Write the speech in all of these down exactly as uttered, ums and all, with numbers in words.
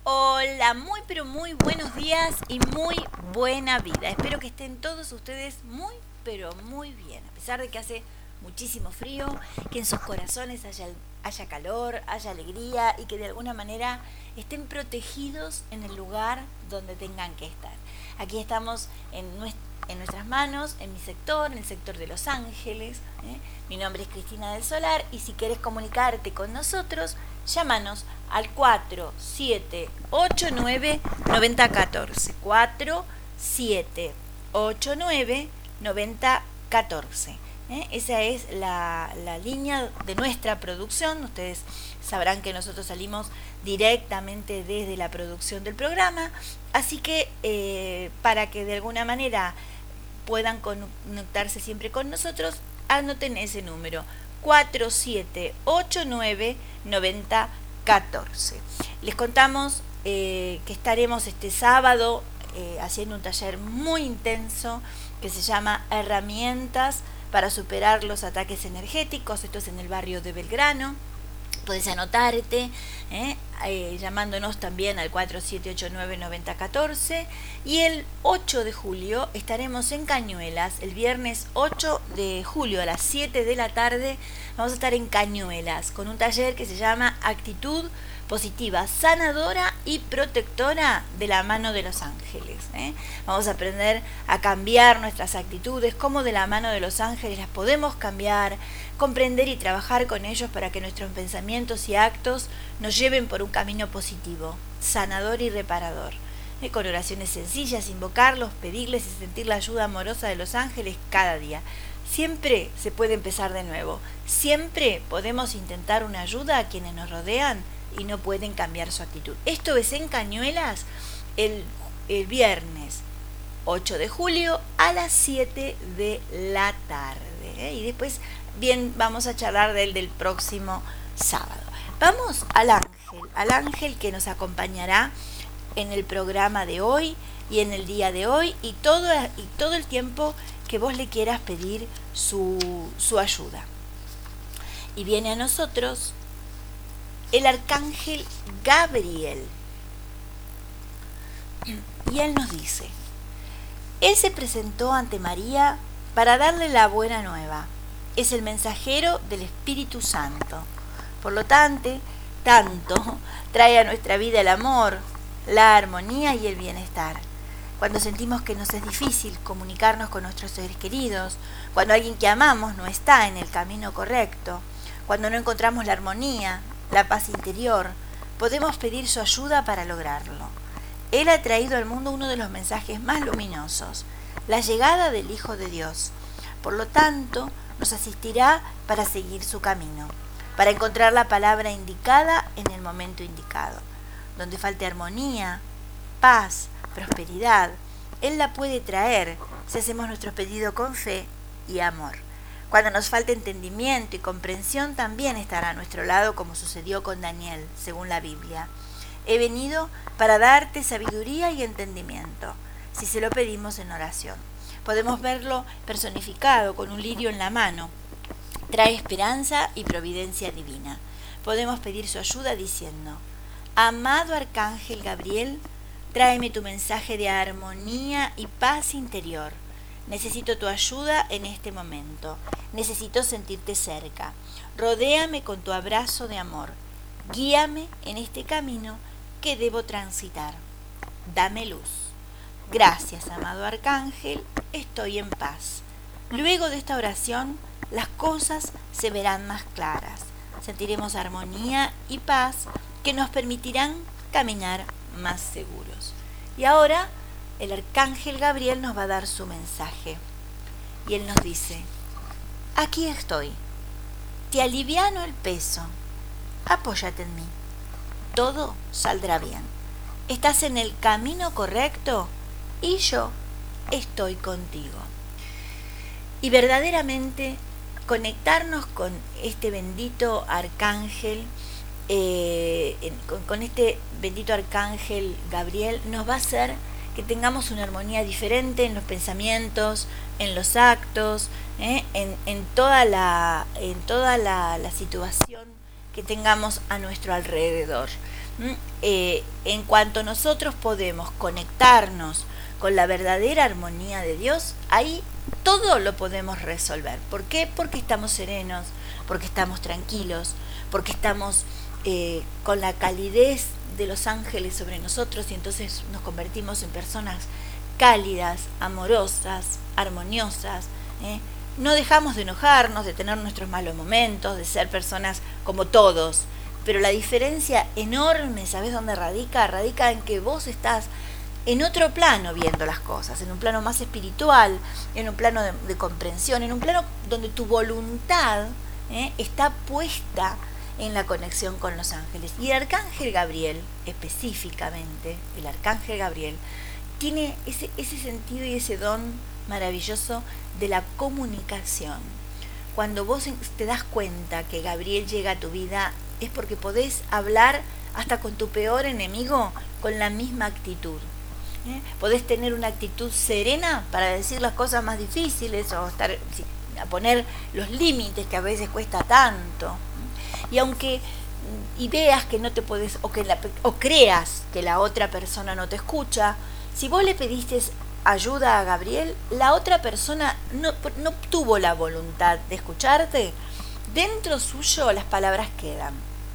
Hola, muy pero muy buenos días y muy buena vida. Espero que estén todos ustedes muy pero muy bien, a pesar de que hace muchísimo frío, que en sus corazones haya, haya calor, haya alegría y que de alguna manera estén protegidos en el lugar donde tengan que estar. Aquí estamos en, nuestra, en nuestras manos, en mi sector, en el sector de Los Ángeles. ¿eh? Mi nombre es Cristina del Solar y si quieres comunicarte con nosotros, llámanos al cuatro siete ocho nueve nueve cero uno cuatro. cuatro siete ocho nueve nueve cero uno cuatro. ¿Eh? Esa es la, la línea de nuestra producción. Ustedes sabrán que nosotros salimos directamente desde la producción del programa. Así que eh, para que de alguna manera puedan conectarse siempre con nosotros, anoten ese número: cuatro siete ocho nueve nueve cero uno cuatro. Les contamos eh, que estaremos este sábado eh, haciendo un taller muy intenso que se llama Herramientas para superar los ataques energéticos. Esto es en el barrio de Belgrano. Puedes anotarte ¿eh? Eh, llamándonos también al cuatro siete ocho nueve nueve cero uno cuatro. Y el ocho de julio estaremos en Cañuelas. El viernes ocho de julio a las siete de la tarde vamos a estar en Cañuelas con un taller que se llama Actitud Positiva, Sanadora y Protectora de la mano de los ángeles. ¿eh? Vamos a aprender a cambiar nuestras actitudes, cómo de la mano de los ángeles las podemos cambiar, comprender y trabajar con ellos para que nuestros pensamientos y actos nos lleven por un camino positivo, sanador y reparador. ¿eh? Con oraciones sencillas, invocarlos, pedirles y sentir la ayuda amorosa de los ángeles cada día. Siempre se puede empezar de nuevo. Siempre podemos intentar una ayuda a quienes nos rodean y no pueden cambiar su actitud. Esto es en Cañuelas el, el viernes ocho de julio a las siete de la tarde. ¿eh? Y después bien vamos a charlar del, del próximo sábado. Vamos al ángel, al ángel que nos acompañará en el programa de hoy y en el día de hoy y todo, y todo el tiempo que vos le quieras pedir su, su ayuda. Y viene a nosotros el arcángel Gabriel. Y él nos dice: él se presentó ante María para darle la buena nueva. Es el mensajero del Espíritu Santo. Por lo tanto, tanto trae a nuestra vida el amor, la armonía y el bienestar. Cuando sentimos que nos es difícil comunicarnos con nuestros seres queridos, cuando alguien que amamos no está en el camino correcto, cuando no encontramos la armonía, la paz interior, podemos pedir su ayuda para lograrlo. Él ha traído al mundo uno de los mensajes más luminosos, la llegada del Hijo de Dios. Por lo tanto, nos asistirá para seguir su camino, para encontrar la palabra indicada en el momento indicado. Donde falte armonía, paz, prosperidad, Él la puede traer si hacemos nuestro pedido con fe y amor. Cuando nos falte entendimiento y comprensión, también estará a nuestro lado, como sucedió con Daniel, según la Biblia. He venido para darte sabiduría y entendimiento, si se lo pedimos en oración. Podemos verlo personificado con un lirio en la mano. Trae esperanza y providencia divina. Podemos pedir su ayuda diciendo: amado arcángel Gabriel, tráeme tu mensaje de armonía y paz interior. Necesito tu ayuda en este momento. Necesito sentirte cerca. Rodéame con tu abrazo de amor. Guíame en este camino que debo transitar. Dame luz. Gracias, amado arcángel, estoy en paz. Luego de esta oración, las cosas se verán más claras. Sentiremos armonía y paz que nos permitirán caminar más seguros. Y ahora el arcángel Gabriel nos va a dar su mensaje. Y él nos dice: aquí estoy. Te aliviano el peso. Apóyate en mí. Todo saldrá bien. Estás en el camino correcto y yo estoy contigo. Y verdaderamente conectarnos con este bendito arcángel, eh, con, con este bendito arcángel Gabriel, nos va a hacer que tengamos una armonía diferente en los pensamientos, en los actos, ¿eh? en, en toda, la, en toda la, la situación que tengamos a nuestro alrededor. ¿Mm? Eh, en cuanto nosotros podemos conectarnos con la verdadera armonía de Dios, ahí todo lo podemos resolver. ¿Por qué? Porque estamos serenos, porque estamos tranquilos, porque estamos eh, con la calidez de los ángeles sobre nosotros, y entonces nos convertimos en personas cálidas, amorosas, armoniosas, ¿eh? No dejamos de enojarnos, de tener nuestros malos momentos, de ser personas como todos, pero la diferencia enorme, ¿sabes dónde radica? Radica en que vos estás en otro plano viendo las cosas, en un plano más espiritual, en un plano de, de comprensión, en un plano donde tu voluntad ¿eh? está puesta en la conexión con los ángeles. Y el arcángel Gabriel, específicamente, el arcángel Gabriel, tiene ese, ese sentido y ese don maravilloso de la comunicación. Cuando vos te das cuenta que Gabriel llega a tu vida, es porque podés hablar hasta con tu peor enemigo con la misma actitud. ¿Eh? Podés tener una actitud serena para decir las cosas más difíciles o estar a poner los límites que a veces cuesta tanto. Y aunque y veas que no te puedes o que la, o creas que la otra persona no te escucha, si vos le pediste ayuda a Gabriel, la otra persona no, no tuvo la voluntad de escucharte, dentro suyo las palabras quedan.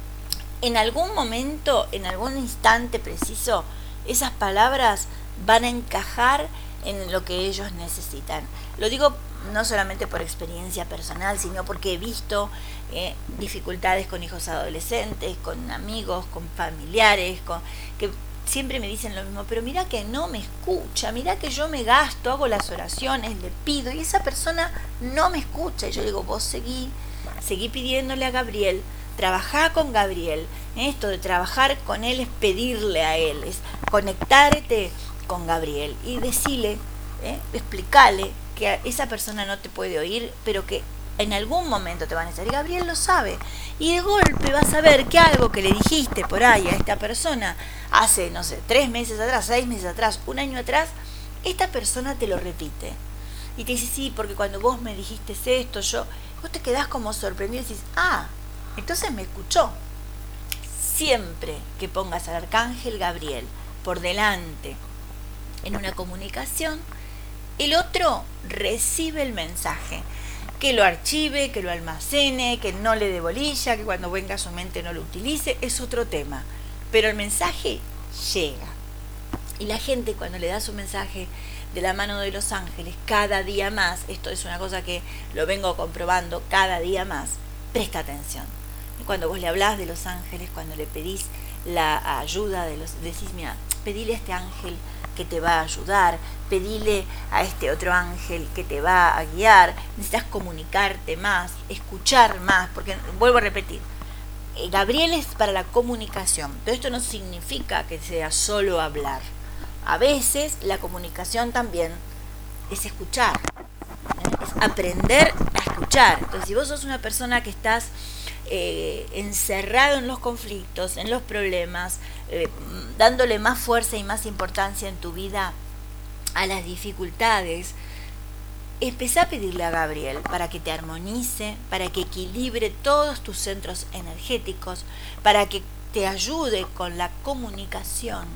En algún momento, en algún instante preciso, esas palabras van a encajar en lo que ellos necesitan. Lo digo no solamente por experiencia personal, sino porque he visto eh, dificultades con hijos adolescentes, con amigos, con familiares, con, que siempre me dicen lo mismo, pero mira que no me escucha, mira que yo me gasto, hago las oraciones, le pido, y esa persona no me escucha. Y yo digo, vos seguí, seguí pidiéndole a Gabriel, trabajá con Gabriel. Esto de trabajar con él es pedirle a él, es conectarte con Gabriel y decirle, eh, explicarle que esa persona no te puede oír, pero que en algún momento te va a necesitar. Y Gabriel lo sabe. Y de golpe vas a ver que algo que le dijiste por ahí a esta persona hace, no sé, tres meses atrás, seis meses atrás, un año atrás, esta persona te lo repite. Y te dice, sí, porque cuando vos me dijiste esto, yo, vos te quedás como sorprendido y dices, ah, entonces me escuchó. Siempre que pongas al arcángel Gabriel por delante en una comunicación, el otro recibe el mensaje. Que lo archive, que lo almacene, que no le dé bolilla, que cuando venga a su mente no lo utilice, es otro tema. Pero el mensaje llega. Y la gente cuando le da su mensaje de la mano de los ángeles, cada día más, esto es una cosa que lo vengo comprobando cada día más, presta atención. Y cuando vos le hablás de los ángeles, cuando le pedís la ayuda de los, decís, mira, pedile a este ángel que te va a ayudar, pedile a este otro ángel que te va a guiar, necesitas comunicarte más, escuchar más, porque vuelvo a repetir, Gabriel es para la comunicación, pero esto no significa que sea solo hablar. A veces la comunicación también es escuchar, ¿eh? Es aprender a escuchar. Entonces, si vos sos una persona que estás eh, encerrado en los conflictos, en los problemas, eh, dándole más fuerza y más importancia en tu vida a las dificultades, empezá a pedirle a Gabriel para que te armonice, para que equilibre todos tus centros energéticos, para que te ayude con la comunicación.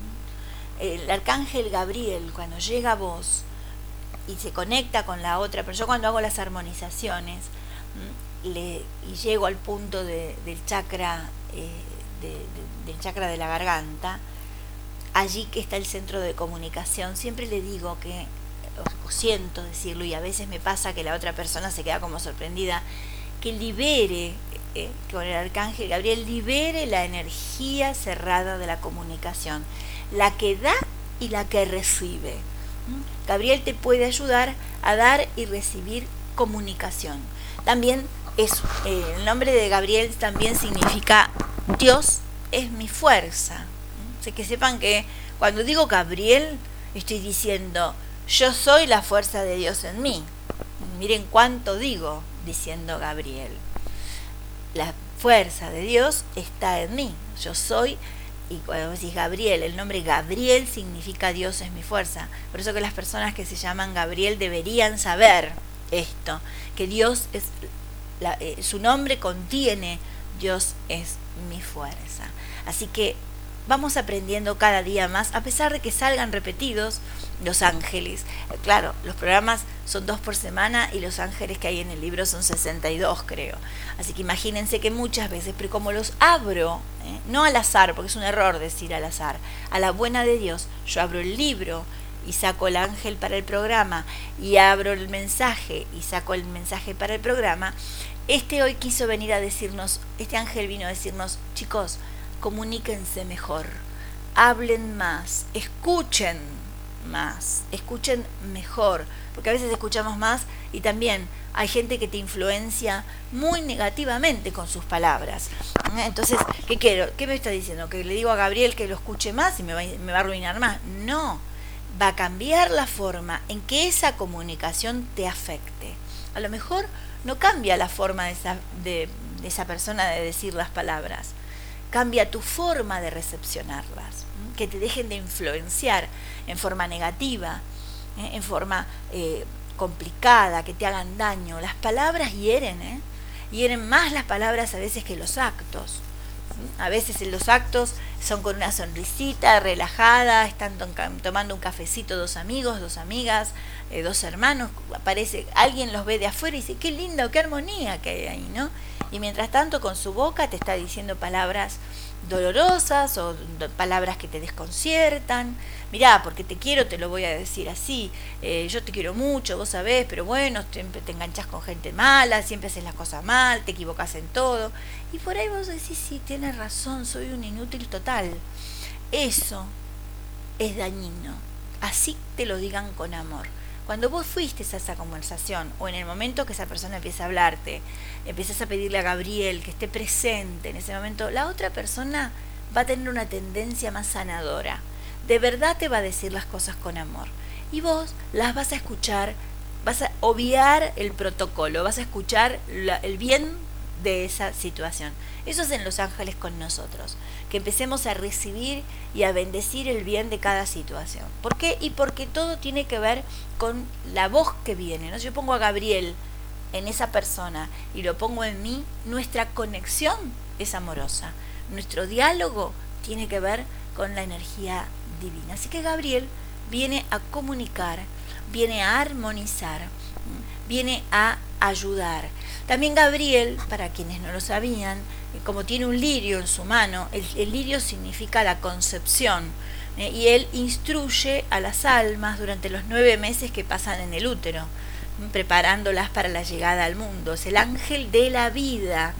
El arcángel Gabriel, cuando llega a vos y se conecta con la otra, pero yo cuando hago las armonizaciones le, y llego al punto de, del chakra eh, de, de, del chakra de la garganta, allí que está el centro de comunicación, siempre le digo que, o, o siento decirlo, y a veces me pasa que la otra persona se queda como sorprendida, que libere, eh, con el arcángel Gabriel, libere la energía cerrada de la comunicación, la que da y la que recibe. ¿Mm? Gabriel te puede ayudar a dar y recibir comunicación. También es, eh, el nombre de Gabriel también significa Dios es mi fuerza. Así que sepan que cuando digo Gabriel, estoy diciendo yo soy la fuerza de Dios en mí. Miren cuánto digo diciendo Gabriel. La fuerza de Dios está en mí. Yo soy, y cuando decís Gabriel, el nombre Gabriel significa Dios es mi fuerza. Por eso que las personas que se llaman Gabriel deberían saber esto, que Dios es, la, eh, su nombre contiene Dios es mi fuerza. Así que vamos aprendiendo cada día más, a pesar de que salgan repetidos los ángeles. Claro, los programas son dos por semana y los ángeles que hay en el libro son sesenta y dos, creo. Así que imagínense que muchas veces, pero como los abro, ¿eh? no al azar, porque es un error decir al azar, a la buena de Dios, yo abro el libro y saco el ángel para el programa, y abro el mensaje y saco el mensaje para el programa. Este hoy quiso venir a decirnos, este ángel vino a decirnos, chicos, comuníquense mejor, hablen más, escuchen más, escuchen mejor, porque a veces escuchamos más y también hay gente que te influencia muy negativamente con sus palabras. Entonces, ¿qué quiero? ¿Qué me está diciendo? ¿Que le digo a Gabriel que lo escuche más y me va, me va a arruinar más? No, va a cambiar la forma en que esa comunicación te afecte. A lo mejor no cambia la forma de esa, de, de esa persona de decir las palabras, cambia tu forma de recepcionarlas, que te dejen de influenciar en forma negativa, ¿eh? en forma eh, complicada, que te hagan daño. Las palabras hieren, ¿eh? hieren más las palabras a veces que los actos. A veces en los actos son con una sonrisita, relajada, están tomando un cafecito dos amigos, dos amigas, eh, dos hermanos, aparece, alguien los ve de afuera y dice, qué lindo, qué armonía que hay ahí, ¿no? Y mientras tanto con su boca te está diciendo palabras dolorosas o palabras que te desconciertan. Mirá, porque te quiero te lo voy a decir así, eh, yo te quiero mucho, vos sabés, pero bueno, siempre te enganchás con gente mala, siempre haces las cosas mal, te equivocás en todo. Y por ahí vos decís, sí, tienes razón, soy un inútil total. Eso es dañino, así te lo digan con amor. Cuando vos fuiste a esa conversación, o en el momento que esa persona empieza a hablarte, empiezas a pedirle a Gabriel que esté presente en ese momento, la otra persona va a tener una tendencia más sanadora. De verdad te va a decir las cosas con amor. Y vos las vas a escuchar, vas a obviar el protocolo, vas a escuchar la, el bien de esa situación. Eso es en Los Ángeles con nosotros, que empecemos a recibir y a bendecir el bien de cada situación. ¿Por qué? Y porque todo tiene que ver con la voz que viene, ¿no? Si yo pongo a Gabriel en esa persona y lo pongo en mí, nuestra conexión es amorosa, nuestro diálogo tiene que ver con la energía divina. Así que Gabriel viene a comunicar, viene a armonizar, viene a ayudar. También Gabriel, para quienes no lo sabían, como tiene un lirio en su mano, el, el lirio significa la concepción, eh, y él instruye a las almas durante los nueve meses que pasan en el útero, preparándolas para la llegada al mundo. Es el ángel de la vida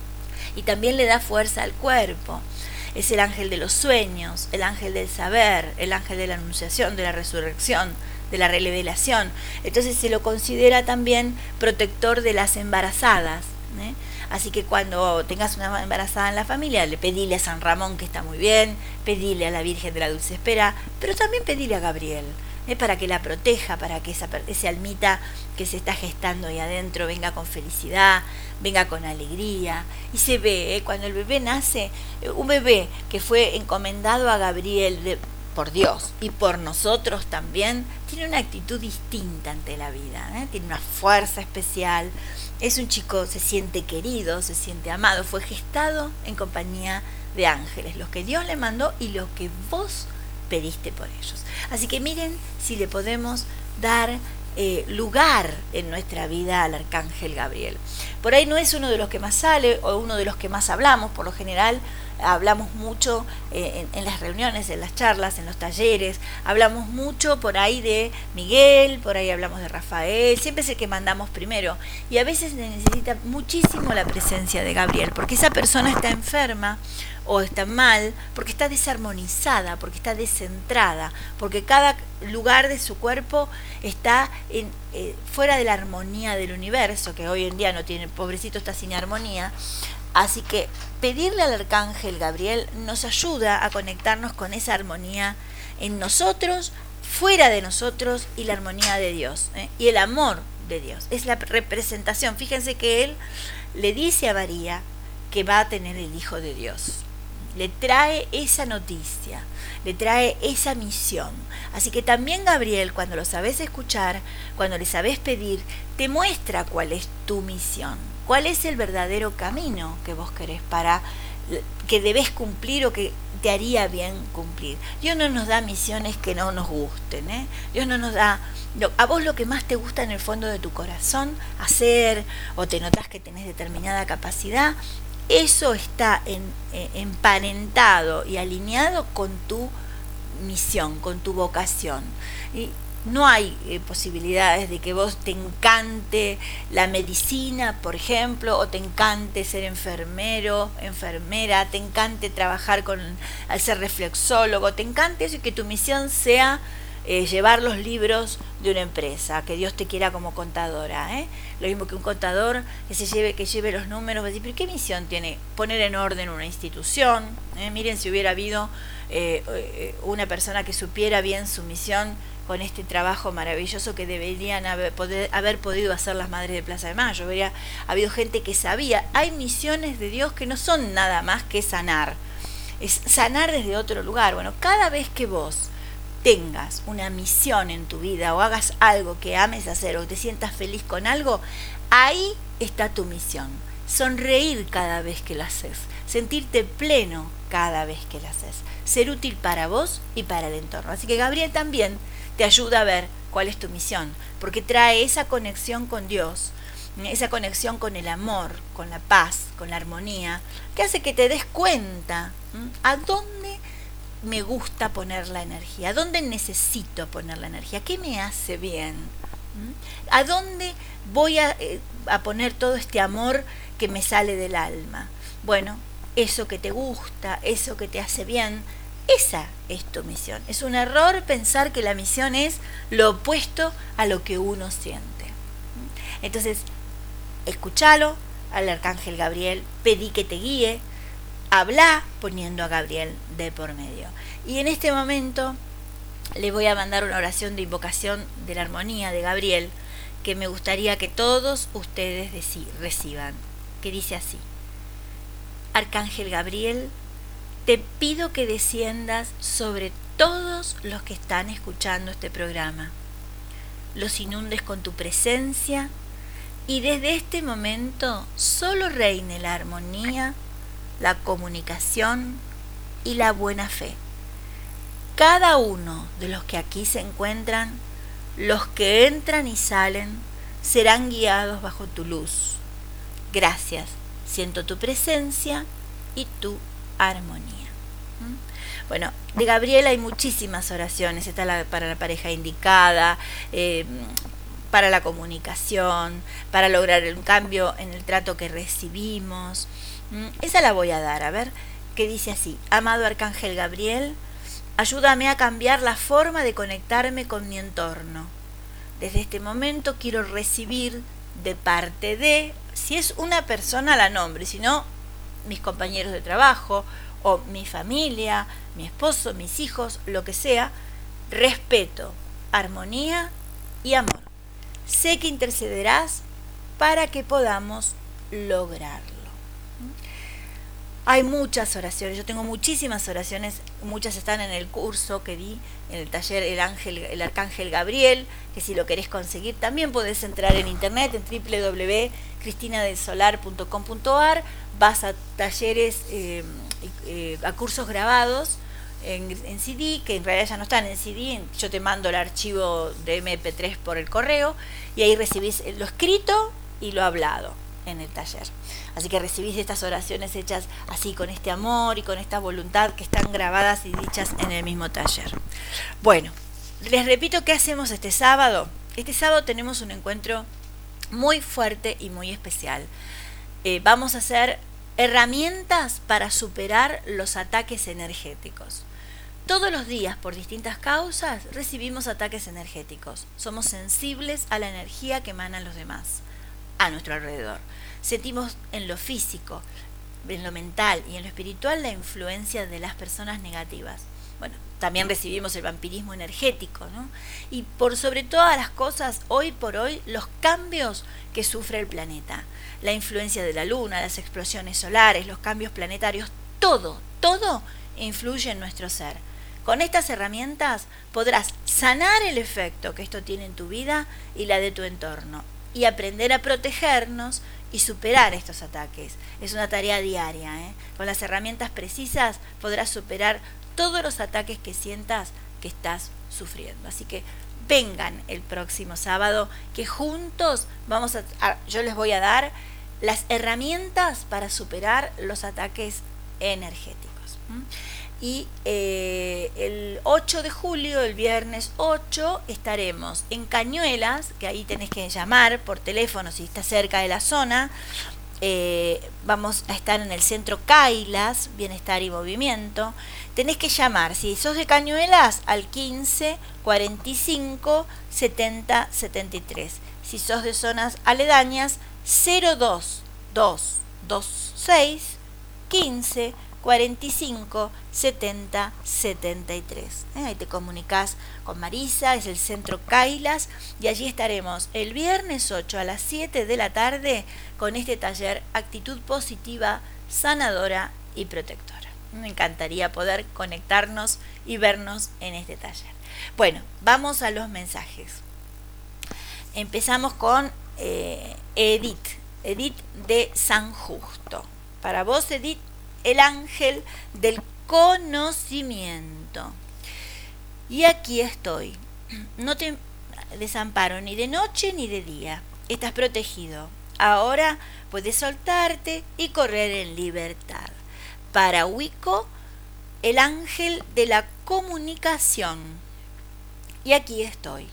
y también le da fuerza al cuerpo. Es el ángel de los sueños, el ángel del saber, el ángel de la anunciación, de la resurrección, de la revelación. Entonces se lo considera también protector de las embarazadas, ¿eh? Así que cuando tengas una embarazada en la familia, le pedile a San Ramón, que está muy bien, pedile a la Virgen de la Dulce Espera, pero también pedile a Gabriel, ¿eh? para que la proteja, para que esa, ese almita que se está gestando ahí adentro venga con felicidad, venga con alegría. Y se ve, ¿eh? cuando el bebé nace, un bebé que fue encomendado a Gabriel de, por Dios y por nosotros también, tiene una actitud distinta ante la vida, ¿eh? tiene una fuerza especial, es un chico, se siente querido, se siente amado, fue gestado en compañía de ángeles, los que Dios le mandó y los que vos pediste por ellos. Así que miren si le podemos dar eh, lugar en nuestra vida al arcángel Gabriel. Por ahí no es uno de los que más sale o uno de los que más hablamos, por lo general hablamos mucho eh, en, en las reuniones, en las charlas, en los talleres, hablamos mucho por ahí de Miguel, por ahí hablamos de Rafael, siempre es el que mandamos primero, y a veces necesita muchísimo la presencia de Gabriel, porque esa persona está enferma o está mal, porque está desarmonizada, porque está descentrada, porque cada lugar de su cuerpo está en, eh, fuera de la armonía del universo, que hoy en día no tiene, pobrecito, está sin armonía. Así que pedirle al arcángel Gabriel nos ayuda a conectarnos con esa armonía en nosotros, fuera de nosotros, y la armonía de Dios, ¿eh? y el amor de Dios. Es la representación. Fíjense que él le dice a María que va a tener el Hijo de Dios. Le trae esa noticia, le trae esa misión. Así que también Gabriel, cuando lo sabes escuchar, cuando le sabes pedir, te muestra cuál es tu misión, cuál es el verdadero camino que vos querés para que debés cumplir o que te haría bien cumplir. Dios no nos da misiones que no nos gusten, ¿eh? Dios no nos da lo, a vos lo que más te gusta en el fondo de tu corazón hacer, o te notás que tenés determinada capacidad, eso está en, eh, emparentado y alineado con tu misión, con tu vocación. Y no hay eh, posibilidades de que vos te encante la medicina, por ejemplo, o te encante ser enfermero, enfermera, te encante trabajar con, al ser reflexólogo, te encante eso y que tu misión sea eh, llevar los libros de una empresa, que Dios te quiera como contadora, ¿eh? Lo mismo que un contador que se lleve, que lleve los números, va a decir, pero ¿qué misión tiene? Poner en orden una institución, ¿eh? Miren si hubiera habido eh, una persona que supiera bien su misión con este trabajo maravilloso que deberían haber, poder, haber podido hacer las Madres de Plaza de Mayo. Habría habido gente que sabía. Hay misiones de Dios que no son nada más que sanar. Es sanar desde otro lugar. Bueno, cada vez que vos tengas una misión en tu vida o hagas algo que ames hacer o te sientas feliz con algo, ahí está tu misión. Sonreír cada vez que lo haces. Sentirte pleno cada vez que lo haces. Ser útil para vos y para el entorno. Así que Gabriel también te ayuda a ver cuál es tu misión, porque trae esa conexión con Dios, esa conexión con el amor, con la paz, con la armonía, que hace que te des cuenta ¿m? a dónde me gusta poner la energía, a dónde necesito poner la energía, qué me hace bien, ¿m? a dónde voy a, eh, a poner todo este amor que me sale del alma. Bueno, eso que te gusta, eso que te hace bien, esa es tu misión. Es un error pensar que la misión es lo opuesto a lo que uno siente. Entonces, escúchalo al Arcángel Gabriel, pedí que te guíe, habla poniendo a Gabriel de por medio. Y en este momento le voy a mandar una oración de invocación de la armonía de Gabriel que me gustaría que todos ustedes reciban, que dice así: Arcángel Gabriel, te pido que desciendas sobre todos los que están escuchando este programa, los inundes con tu presencia y desde este momento solo reine la armonía, la comunicación y la buena fe. Cada uno de los que aquí se encuentran, los que entran y salen, serán guiados bajo tu luz. Gracias, siento tu presencia y tu armonía. Bueno, de Gabriel hay muchísimas oraciones. Está la, para la pareja indicada, eh, para la comunicación, para lograr un cambio en el trato que recibimos. Esa la voy a dar, a ver, que dice así: amado Arcángel Gabriel, ayúdame a cambiar la forma de conectarme con mi entorno. Desde este momento quiero recibir de parte de, si es una persona la nombre, si no, mis compañeros de trabajo, o mi familia, mi esposo, mis hijos, lo que sea, respeto, armonía y amor. Sé que intercederás para que podamos lograrlo. Hay muchas oraciones, yo tengo muchísimas oraciones, muchas están en el curso que di en el taller El Ángel, el Arcángel Gabriel, que si lo querés conseguir también podés entrar en internet en doble u doble u doble u punto cristina del solar punto com punto a r, vas a talleres, eh, eh, a cursos grabados en, en C D, que en realidad ya no están en C D, yo te mando el archivo de eme pe tres por el correo y ahí recibís lo escrito y lo hablado en el taller. Así que recibís estas oraciones hechas así, con este amor y con esta voluntad, que están grabadas y dichas en el mismo taller. Bueno, les repito qué hacemos este sábado. Este sábado tenemos un encuentro muy fuerte y muy especial. Eh, vamos a hacer herramientas para superar los ataques energéticos. Todos los días, por distintas causas, recibimos ataques energéticos. Somos sensibles a la energía que emanan los demás a nuestro alrededor. Sentimos en lo físico, en lo mental y en lo espiritual la influencia de las personas negativas. Bueno, también recibimos el vampirismo energético, ¿no? Y por sobre todas las cosas, hoy por hoy, los cambios que sufre el planeta. La influencia de la luna, las explosiones solares, los cambios planetarios, todo, todo influye en nuestro ser. Con estas herramientas podrás sanar el efecto que esto tiene en tu vida y la de tu entorno, y aprender a protegernos y superar estos ataques. Es una tarea diaria, ¿eh? Con las herramientas precisas podrás superar todos los ataques que sientas que estás sufriendo. Así que vengan el próximo sábado, que juntos vamos a, a yo les voy a dar las herramientas para superar los ataques energéticos. ¿Mm? Y eh, el ocho de julio, el viernes ocho, estaremos en Cañuelas, que ahí tenés que llamar por teléfono si estás cerca de la zona. Eh, vamos a estar en el centro Kailas, Bienestar y Movimiento. Tenés que llamar, si sos de Cañuelas, al quince, cuarenta y cinco, setenta, setenta y tres. Si sos de zonas aledañas, cero dos, dos, dos, seis, quince, cuarenta y cinco, setenta, setenta y tres. ¿Eh? Ahí te comunicás con Marisa, es el centro Kailas, y allí estaremos el viernes ocho a las siete de la tarde con este taller Actitud Positiva, Sanadora y Protectora. Me encantaría poder conectarnos y vernos en este taller. Bueno, vamos a los mensajes. Empezamos con eh, Edith, Edith de San Justo. Para vos, Edith, el ángel del conocimiento. Y aquí estoy. No te desamparo ni de noche ni de día. Estás protegido. Ahora puedes soltarte y correr en libertad. Para Wico, el ángel de la comunicación. Y aquí estoy.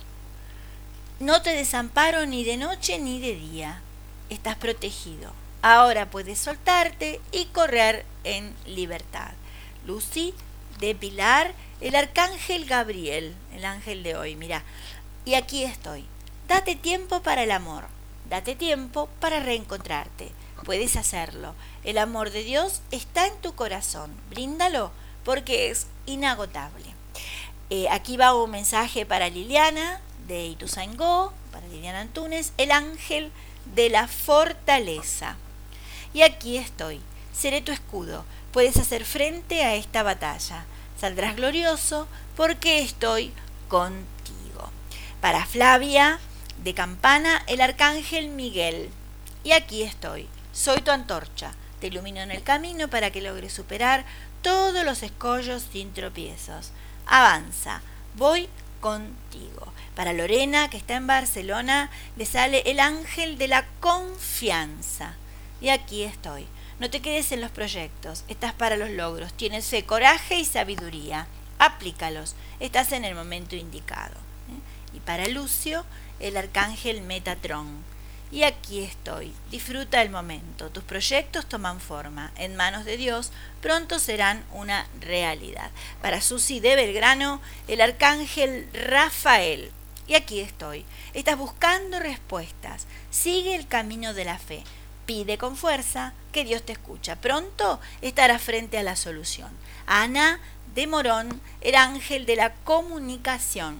No te desamparo ni de noche ni de día. Estás protegido. Ahora puedes soltarte y correr en libertad. Lucy, de Pilar, el arcángel Gabriel, el ángel de hoy, mira. Y aquí estoy. Date tiempo para el amor. Date tiempo para reencontrarte. Puedes hacerlo. El amor de Dios está en tu corazón. Bríndalo porque es inagotable. Eh, aquí va un mensaje para Liliana de Ituzaingó, para Liliana Antunes, el ángel de la fortaleza. Y aquí estoy. Seré tu escudo. Puedes hacer frente a esta batalla. Saldrás glorioso porque estoy contigo. Para Flavia de Campana, el arcángel Miguel. Y aquí estoy. Soy tu antorcha. Te ilumino en el camino para que logres superar todos los escollos sin tropiezos. Avanza. Voy contigo. Para Lorena, que está en Barcelona, le sale el ángel de la confianza. Y aquí estoy. No te quedes en los proyectos. Estás para los logros. Tienes fe, coraje y sabiduría. Aplícalos. Estás en el momento indicado. ¿Eh? Y para Lucio, el arcángel Metatrón. Y aquí estoy. Disfruta el momento. Tus proyectos toman forma. En manos de Dios, pronto serán una realidad. Para Susi de Belgrano, el arcángel Rafael. Y aquí estoy. Estás buscando respuestas. Sigue el camino de la fe. Pide con fuerza que Dios te escucha. Pronto estarás frente a la solución. Ana de Morón, el ángel de la comunicación.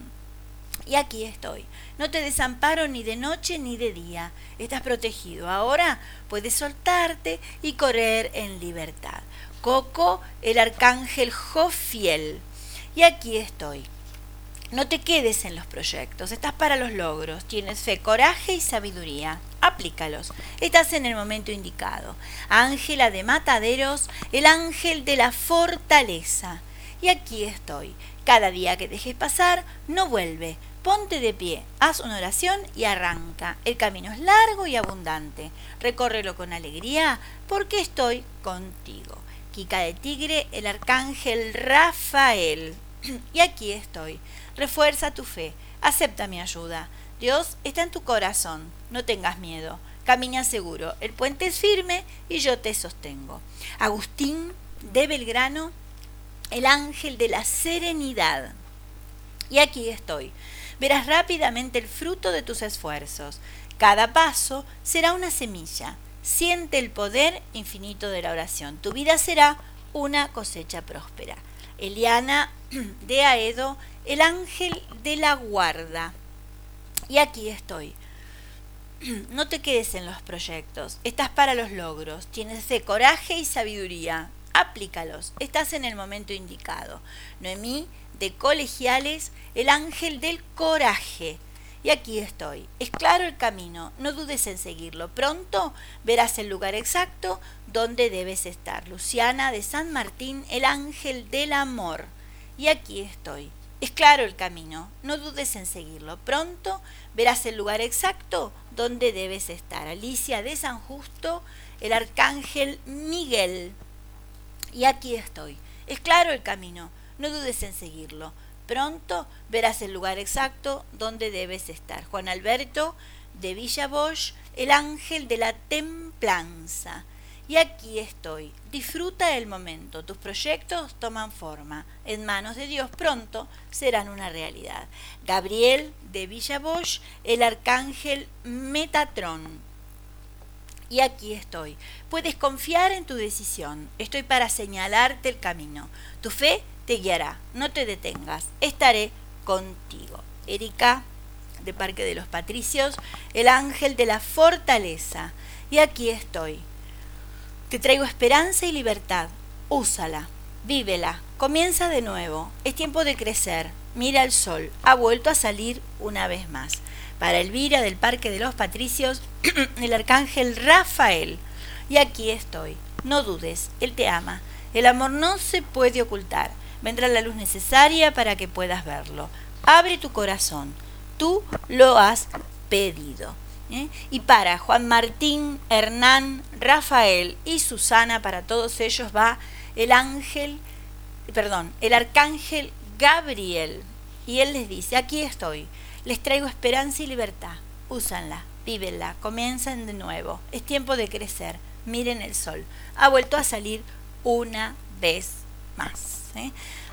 Y aquí estoy. No te desamparo ni de noche ni de día. Estás protegido. Ahora puedes soltarte y correr en libertad. Coco, el arcángel Jofiel. Y aquí estoy. No te quedes en los proyectos. Estás para los logros. Tienes fe, coraje y sabiduría. Aplícalos. Estás en el momento indicado. Ángela de Mataderos, el ángel de la fortaleza. Y aquí estoy. Cada día que dejes pasar, no vuelve. Ponte de pie, haz una oración y arranca. El camino es largo y abundante. Recórrelo con alegría porque estoy contigo. Kika de Tigre, el arcángel Rafael. Y aquí estoy. Refuerza tu fe. Acepta mi ayuda. Dios está en tu corazón. No tengas miedo. Camina seguro. El puente es firme y yo te sostengo. Agustín de Belgrano, el ángel de la serenidad. Y aquí estoy. Verás rápidamente el fruto de tus esfuerzos. Cada paso será una semilla. Siente el poder infinito de la oración. Tu vida será una cosecha próspera. Eliana de Aedo, el ángel de la guarda. Y aquí estoy. No te quedes en los proyectos. Estás para los logros. Tienes fe, coraje y sabiduría. Aplícalos. Estás en el momento indicado. Noemí de Colegiales, el ángel del coraje. Y aquí estoy. Es claro el camino, no dudes en seguirlo. Pronto verás el lugar exacto donde debes estar. Luciana de San Martín, el ángel del amor. Y aquí estoy. Es claro el camino, no dudes en seguirlo. Pronto verás el lugar exacto donde debes estar. Alicia de San Justo, el arcángel Miguel. Y aquí estoy. Es claro el camino, no dudes en seguirlo. Pronto verás el lugar exacto donde debes estar. Juan Alberto de Villa Bosch, el ángel de la templanza. Y aquí estoy. Disfruta el momento. Tus proyectos toman forma. En manos de Dios pronto serán una realidad. Gabriel de Villa Bosch, el arcángel Metatrón. Y aquí estoy. Puedes confiar en tu decisión. Estoy para señalarte el camino. Tu fe te guiará. No te detengas. Estaré contigo. Erika de Parque de los Patricios, el ángel de la fortaleza. Y aquí estoy. Te traigo esperanza y libertad. Úsala, vívela, comienza de nuevo. Es tiempo de crecer. Mira el sol. Ha vuelto a salir una vez más. Para Elvira del Parque de los Patricios, el arcángel Rafael. Y aquí estoy. No dudes, él te ama. El amor no se puede ocultar. Vendrá la luz necesaria para que puedas verlo. Abre tu corazón. Tú lo has pedido. ¿Eh? Y para Juan Martín, Hernán, Rafael y Susana, para todos ellos va el ángel, perdón, el arcángel Gabriel. Y él les dice, aquí estoy, les traigo esperanza y libertad. Úsanla, vívenla, comienzan de nuevo. Es tiempo de crecer. Miren el sol. Ha vuelto a salir una vez más. ¿eh?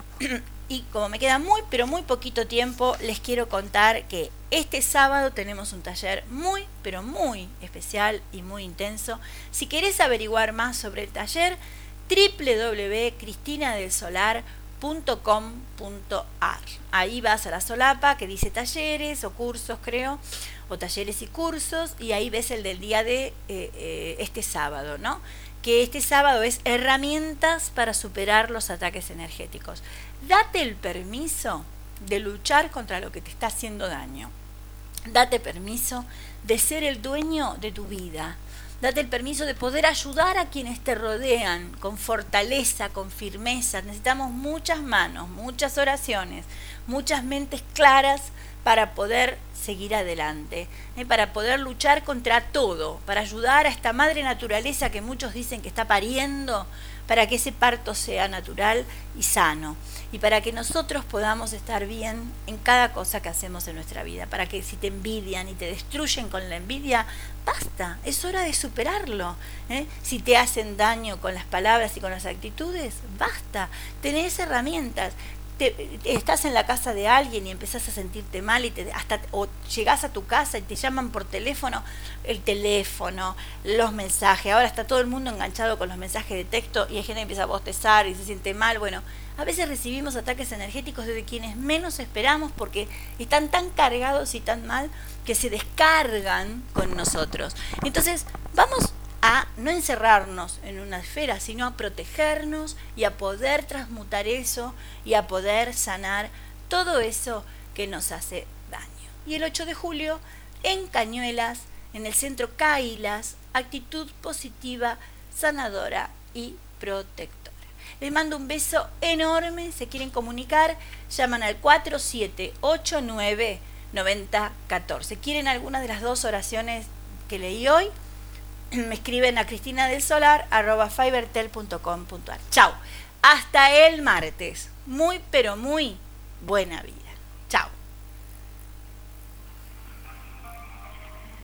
Y como me queda muy, pero muy poquito tiempo, les quiero contar que este sábado tenemos un taller muy, pero muy especial y muy intenso. Si querés averiguar más sobre el taller, doble u doble u doble u punto cristina del solar punto com punto a r. Ahí vas a la solapa que dice talleres o cursos, creo, o talleres y cursos, y ahí ves el del día de eh, eh, este sábado, ¿no? Que este sábado es herramientas para superar los ataques energéticos. Date el permiso de luchar contra lo que te está haciendo daño. Date permiso de ser el dueño de tu vida. Date el permiso de poder ayudar a quienes te rodean con fortaleza, con firmeza. Necesitamos muchas manos, muchas oraciones, muchas mentes claras para poder seguir adelante, ¿eh? Para poder luchar contra todo, para ayudar a esta madre naturaleza que muchos dicen que está pariendo, para que ese parto sea natural y sano, y para que nosotros podamos estar bien en cada cosa que hacemos en nuestra vida, para que si te envidian y te destruyen con la envidia, basta, es hora de superarlo, ¿eh? Si te hacen daño con las palabras y con las actitudes, basta, tenés herramientas. Te, estás en la casa de alguien y empezás a sentirte mal y te, hasta o llegás a tu casa y te llaman por teléfono, el teléfono, los mensajes, ahora está todo el mundo enganchado con los mensajes de texto y hay gente que empieza a bostezar y se siente mal. Bueno, a veces recibimos ataques energéticos desde quienes menos esperamos porque están tan cargados y tan mal que se descargan con nosotros. Entonces vamos a no encerrarnos en una esfera, sino a protegernos y a poder transmutar eso y a poder sanar todo eso que nos hace daño. Y el ocho de julio, en Cañuelas, en el centro Cailas, actitud positiva, sanadora y protectora. Les mando un beso enorme. Se quieren comunicar, llaman al cuatro siete ocho nueve nueve cero uno cuatro. ¿Quieren alguna de las dos oraciones que leí hoy? Me escriben a cristinadelsolar arroba fibertel punto com punto a r. Chao, hasta el martes. Muy pero muy buena vida.